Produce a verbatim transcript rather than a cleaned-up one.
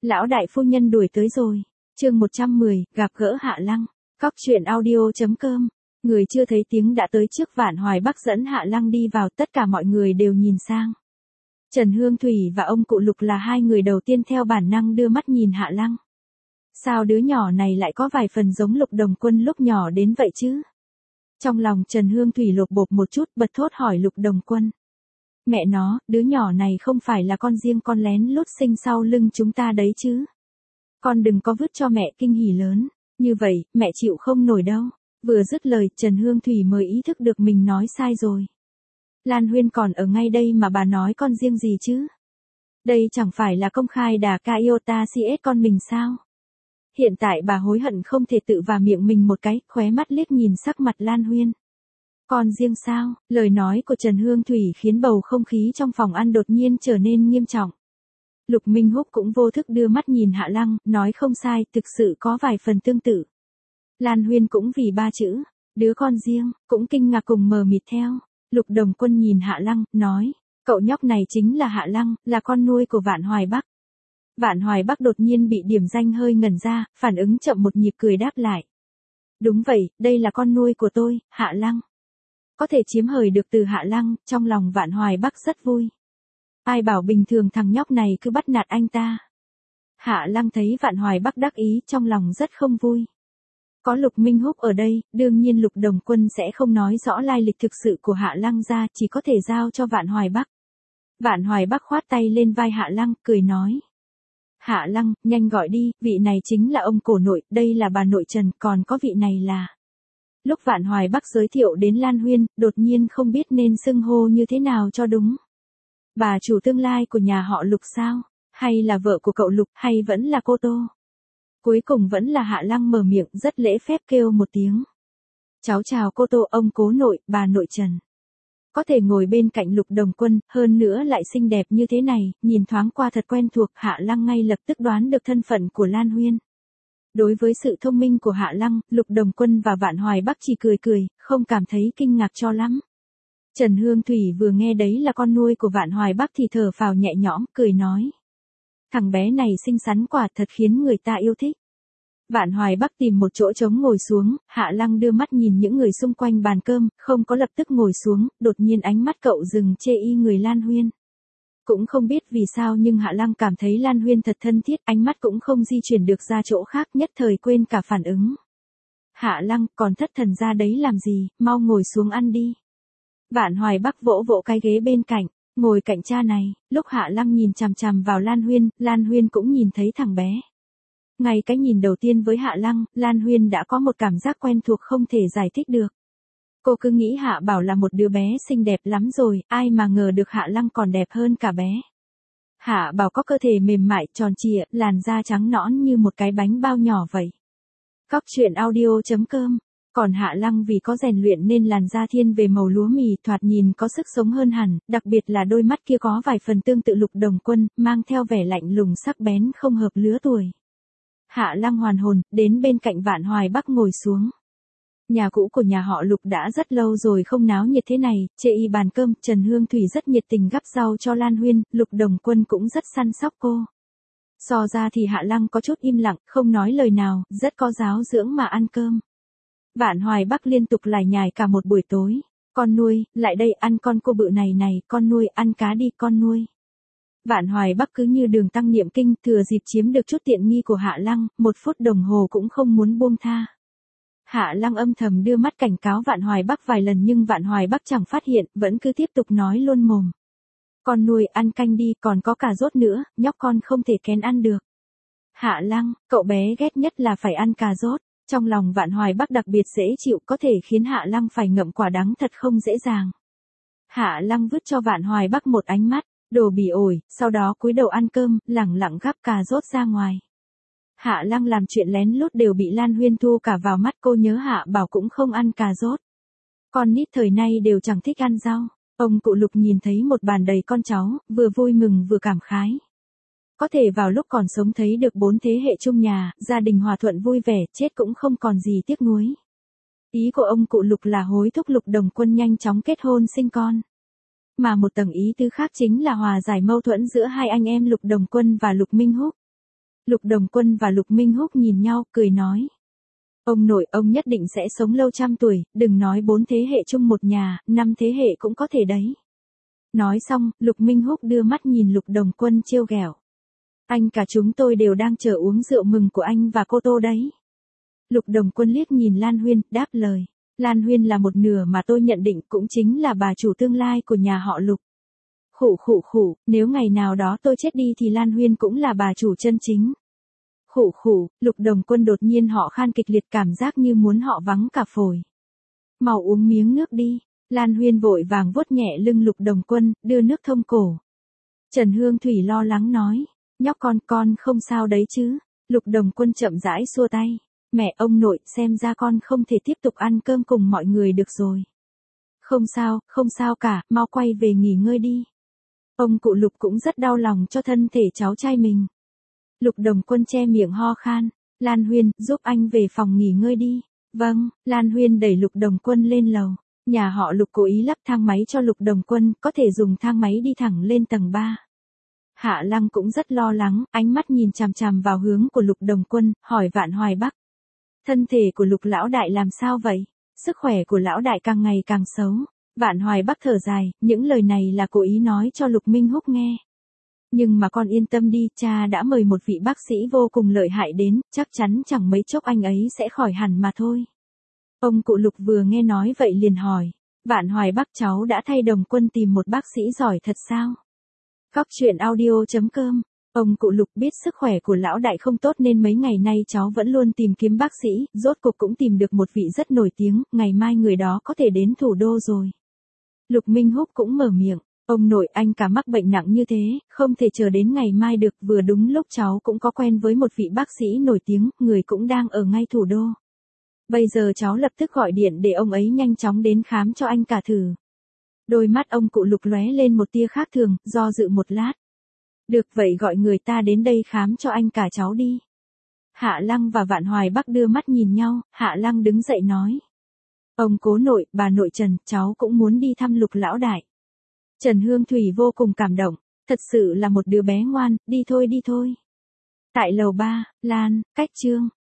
Lão đại phu nhân đuổi tới rồi. Chương một trăm mười, gặp gỡ Hạ Lăng. Cóc truyện audio.com. Người chưa thấy tiếng đã tới trước. Vạn Hoài Bắc dẫn Hạ Lăng đi vào, tất cả mọi người đều nhìn sang. Trần Hương Thủy và ông cụ Lục là hai người đầu tiên theo bản năng đưa mắt nhìn Hạ Lăng. Sao đứa nhỏ này lại có vài phần giống Lục Đồng Quân lúc nhỏ đến vậy chứ? Trong lòng Trần Hương Thủy lột bột một chút, bật thốt hỏi Lục Đồng Quân. Mẹ nó, đứa nhỏ này không phải là con riêng con lén lút sinh sau lưng chúng ta đấy chứ? Con đừng có vứt cho mẹ kinh hỉ lớn, như vậy, mẹ chịu không nổi đâu. Vừa dứt lời, Trần Hương Thủy mới ý thức được mình nói sai rồi. Lan Huyên còn ở ngay đây mà bà nói con riêng gì chứ? Đây chẳng phải là công khai đà ca iota cs con mình sao? Hiện tại bà hối hận không thể tự vào miệng mình một cái, khóe mắt liếc nhìn sắc mặt Lan Huyên. Con riêng sao? Lời nói của Trần Hương Thủy khiến bầu không khí trong phòng ăn đột nhiên trở nên nghiêm trọng. Lục Minh Húc cũng vô thức đưa mắt nhìn Hạ Lăng, nói không sai, thực sự có vài phần tương tự. Lan Huyên cũng vì ba chữ, đứa con riêng, cũng kinh ngạc cùng mờ mịt theo. Lục Đồng Quân nhìn Hạ Lăng, nói, cậu nhóc này chính là Hạ Lăng, là con nuôi của Vạn Hoài Bắc. Vạn Hoài Bắc đột nhiên bị điểm danh hơi ngẩn ra, phản ứng chậm một nhịp cười đáp lại. Đúng vậy, đây là con nuôi của tôi, Hạ Lăng. Có thể chiếm hời được từ Hạ Lăng, trong lòng Vạn Hoài Bắc rất vui. Ai bảo bình thường thằng nhóc này cứ bắt nạt anh ta. Hạ Lăng thấy Vạn Hoài Bắc đắc ý, trong lòng rất không vui. Có Lục Minh Húc ở đây, đương nhiên Lục Đồng Quân sẽ không nói rõ lai lịch thực sự của Hạ Lăng ra, chỉ có thể giao cho Vạn Hoài Bắc. Vạn Hoài Bắc khoát tay lên vai Hạ Lăng, cười nói. Hạ Lăng, nhanh gọi đi, vị này chính là ông cổ nội, đây là bà nội Trần, còn có vị này là... Lúc Vạn Hoài Bắc giới thiệu đến Lan Huyên, đột nhiên không biết nên xưng hô như thế nào cho đúng. Bà chủ tương lai của nhà họ Lục sao? Hay là vợ của cậu Lục, hay vẫn là cô Tô? Cuối cùng vẫn là Hạ Lăng mở miệng rất lễ phép kêu một tiếng. Cháu chào cô Tô, ông cố nội, bà nội Trần. Có thể ngồi bên cạnh Lục Đồng Quân, hơn nữa lại xinh đẹp như thế này, nhìn thoáng qua thật quen thuộc, Hạ Lăng ngay lập tức đoán được thân phận của Lan Huyên. Đối với sự thông minh của Hạ Lăng, Lục Đồng Quân và Vạn Hoài Bắc chỉ cười cười, không cảm thấy kinh ngạc cho lắm. Trần Hương Thủy vừa nghe đấy là con nuôi của Vạn Hoài Bắc thì thở phào nhẹ nhõm, cười nói. Thằng bé này xinh xắn quả thật khiến người ta yêu thích. Vạn Hoài Bắc tìm một chỗ trống ngồi xuống, Hạ Lăng đưa mắt nhìn những người xung quanh bàn cơm, không có lập tức ngồi xuống, đột nhiên ánh mắt cậu dừng chê y người Lan Huyên. Cũng không biết vì sao nhưng Hạ Lăng cảm thấy Lan Huyên thật thân thiết, ánh mắt cũng không di chuyển được ra chỗ khác, nhất thời quên cả phản ứng. Hạ Lăng, còn thất thần ra đấy làm gì, mau ngồi xuống ăn đi. Vạn Hoài Bắc vỗ vỗ cái ghế bên cạnh, ngồi cạnh cha này, lúc Hạ Lăng nhìn chằm chằm vào Lan Huyên, Lan Huyên cũng nhìn thấy thằng bé. Ngay cái nhìn đầu tiên với Hạ Lăng, Lan Huyên đã có một cảm giác quen thuộc không thể giải thích được. Cô cứ nghĩ Hạ Bảo là một đứa bé xinh đẹp lắm rồi, ai mà ngờ được Hạ Lăng còn đẹp hơn cả bé. Hạ Bảo có cơ thể mềm mại, tròn trịa, làn da trắng nõn như một cái bánh bao nhỏ vậy. Cóc truyện audio.com. Còn Hạ Lăng vì có rèn luyện nên làn da thiên về màu lúa mì, thoạt nhìn có sức sống hơn hẳn, đặc biệt là đôi mắt kia có vài phần tương tự Lục Đồng Quân, mang theo vẻ lạnh lùng sắc bén không hợp lứa tuổi. Hạ Lăng hoàn hồn, đến bên cạnh Vạn Hoài Bắc ngồi xuống. Nhà cũ của nhà họ Lục đã rất lâu rồi không náo nhiệt thế này, chê y bàn cơm, Trần Hương Thủy rất nhiệt tình gắp rau cho Lan Huyên, Lục Đồng Quân cũng rất săn sóc cô. So ra thì Hạ Lăng có chút im lặng, không nói lời nào, rất có giáo dưỡng mà ăn cơm. Vạn Hoài Bắc liên tục lải nhải cả một buổi tối. Con nuôi, lại đây ăn con cô bự này này, con nuôi, ăn cá đi, con nuôi. Vạn Hoài Bắc cứ như đường tăng niệm kinh, thừa dịp chiếm được chút tiện nghi của Hạ Lăng, một phút đồng hồ cũng không muốn buông tha. Hạ Lăng âm thầm đưa mắt cảnh cáo Vạn Hoài Bắc vài lần nhưng Vạn Hoài Bắc chẳng phát hiện, vẫn cứ tiếp tục nói luôn mồm. Con nuôi, ăn canh đi, còn có cà rốt nữa, nhóc con không thể kén ăn được. Hạ Lăng, cậu bé ghét nhất là phải ăn cà rốt. Trong lòng Vạn Hoài Bắc đặc biệt dễ chịu, có thể khiến Hạ Lăng phải ngậm quả đắng thật không dễ dàng. Hạ Lăng vứt cho Vạn Hoài Bắc một ánh mắt, đồ bỉ ổi, sau đó cúi đầu ăn cơm, lẳng lặng gắp cà rốt ra ngoài. Hạ Lăng làm chuyện lén lút đều bị Lan Huyên thu cả vào mắt, cô nhớ Hạ Bảo cũng không ăn cà rốt. Con nít thời nay đều chẳng thích ăn rau. Ông cụ Lục nhìn thấy một bàn đầy con cháu, vừa vui mừng vừa cảm khái. Có thể vào lúc còn sống thấy được bốn thế hệ chung nhà, gia đình hòa thuận vui vẻ, chết cũng không còn gì tiếc nuối. Ý của ông cụ Lục là hối thúc Lục Đồng Quân nhanh chóng kết hôn sinh con. Mà một tầng ý tứ khác chính là hòa giải mâu thuẫn giữa hai anh em Lục Đồng Quân và Lục Minh Húc. Lục Đồng Quân và Lục Minh Húc nhìn nhau, cười nói. Ông nội, ông nhất định sẽ sống lâu trăm tuổi, đừng nói bốn thế hệ chung một nhà, năm thế hệ cũng có thể đấy. Nói xong, Lục Minh Húc đưa mắt nhìn Lục Đồng Quân trêu ghẹo. Anh cả chúng tôi đều đang chờ uống rượu mừng của anh và cô Tô đấy. Lục Đồng Quân liếc nhìn Lan Huyên, đáp lời. Lan Huyên là một nửa mà tôi nhận định cũng chính là bà chủ tương lai của nhà họ Lục. Khụ khụ khụ, nếu ngày nào đó tôi chết đi thì Lan Huyên cũng là bà chủ chân chính. Khụ khụ, Lục Đồng Quân đột nhiên họ khan kịch liệt, cảm giác như muốn họ vắng cả phổi. Mau uống miếng nước đi. Lan Huyên vội vàng vuốt nhẹ lưng Lục Đồng Quân, đưa nước thông cổ. Trần Hương Thủy lo lắng nói. Nhóc con, con không sao đấy chứ. Lục Đồng Quân chậm rãi xua tay. Mẹ, ông nội, xem ra con không thể tiếp tục ăn cơm cùng mọi người được rồi. Không sao, không sao cả, mau quay về nghỉ ngơi đi. Ông cụ Lục cũng rất đau lòng cho thân thể cháu trai mình. Lục Đồng Quân che miệng ho khan. Lan Huyên, giúp anh về phòng nghỉ ngơi đi. Vâng, Lan Huyên đẩy Lục Đồng Quân lên lầu. Nhà họ Lục cố ý lắp thang máy cho Lục Đồng Quân, có thể dùng thang máy đi thẳng lên tầng ba. Hạ Lăng cũng rất lo lắng, ánh mắt nhìn chằm chằm vào hướng của Lục Đồng Quân, hỏi Vạn Hoài Bắc. Thân thể của Lục lão đại làm sao vậy? Sức khỏe của lão đại càng ngày càng xấu. Vạn Hoài Bắc thở dài, những lời này là cố ý nói cho Lục Minh Húc nghe. Nhưng mà con yên tâm đi, cha đã mời một vị bác sĩ vô cùng lợi hại đến, chắc chắn chẳng mấy chốc anh ấy sẽ khỏi hẳn mà thôi. Ông cụ Lục vừa nghe nói vậy liền hỏi. Vạn Hoài Bắc, cháu đã thay Đồng Quân tìm một bác sĩ giỏi thật sao? Cóc truyện audio chấm com. Ông cụ Lục biết sức khỏe của lão đại không tốt nên mấy ngày nay cháu vẫn luôn tìm kiếm bác sĩ, rốt cuộc cũng tìm được một vị rất nổi tiếng, ngày mai người đó có thể đến thủ đô rồi. Lục Minh Húc cũng mở miệng. Ông nội, anh cả mắc bệnh nặng như thế, không thể chờ đến ngày mai được, vừa đúng lúc cháu cũng có quen với một vị bác sĩ nổi tiếng, người cũng đang ở ngay thủ đô. Bây giờ cháu lập tức gọi điện để ông ấy nhanh chóng đến khám cho anh cả thử. Đôi mắt ông cụ Lục lóe lên một tia khác thường, do dự một lát. Được vậy, gọi người ta đến đây khám cho anh cả cháu đi. Hạ Lăng và Vạn Hoài Bắc đưa mắt nhìn nhau, Hạ Lăng đứng dậy nói. Ông cố nội, bà nội Trần, cháu cũng muốn đi thăm Lục lão đại. Trần Hương Thủy vô cùng cảm động, thật sự là một đứa bé ngoan, đi thôi đi thôi. Tại lầu ba, Lan, Cách Trương.